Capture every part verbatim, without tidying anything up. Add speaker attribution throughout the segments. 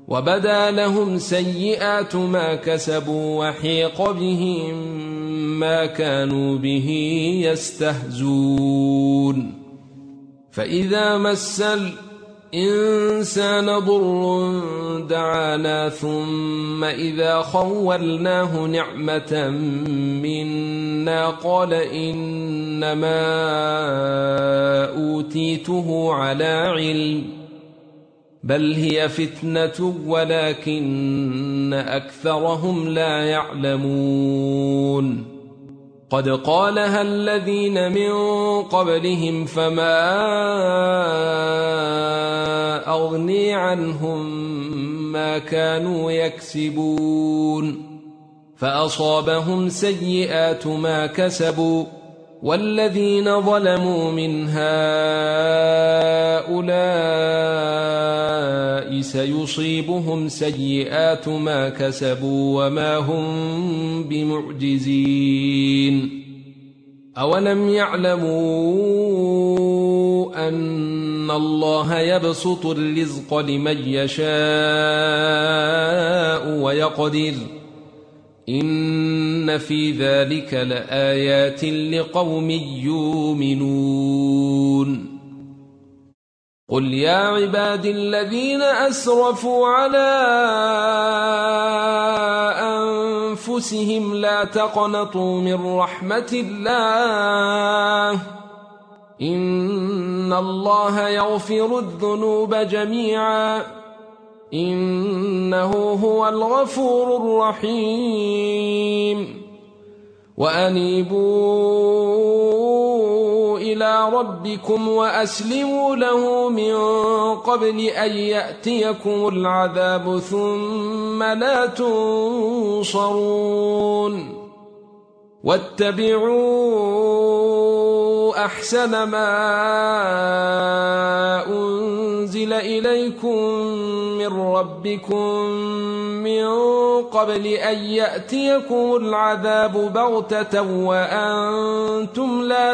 Speaker 1: وبدا لهم سيئات ما كسبوا وحيق بهم ما كانوا به يستهزون فإذا مس الإنسان ضر دعانا ثم إذا خولناه نعمة منا قال إنما أوتيته على علم بل هي فتنة ولكن أكثرهم لا يعلمون قد قالها الذين من قبلهم فما أغني عنهم ما كانوا يكسبون فأصابهم سيئات ما كسبوا والذين ظلموا من هؤلاء سيصيبهم سيئات ما كسبوا وما هم بمعجزين أولم يعلموا أن الله يبسط الرزق لمن يشاء ويقدر إن في ذلك لآيات لقوم يؤمنون قل يا عبادي الذين أسرفوا على أنفسهم لا تقنطوا من رحمة الله إن الله يغفر الذنوب جميعا إنه هو الغفور الرحيم وأنيبوا إلى ربكم وأسلموا له من قبل أن يأتيكم العذاب ثم لا تنصرون واتبعوا أحسن ما أنزل إليكم من ربكم من قبل أن يأتيكم العذاب بغتة وأنتم لا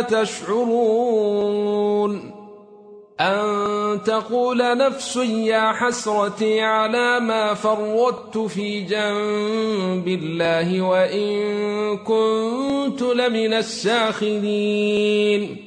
Speaker 1: تشعرون أن تقول نفس يا حسرتي على ما فرطت في جنب الله وإن كنت لمن الساخرين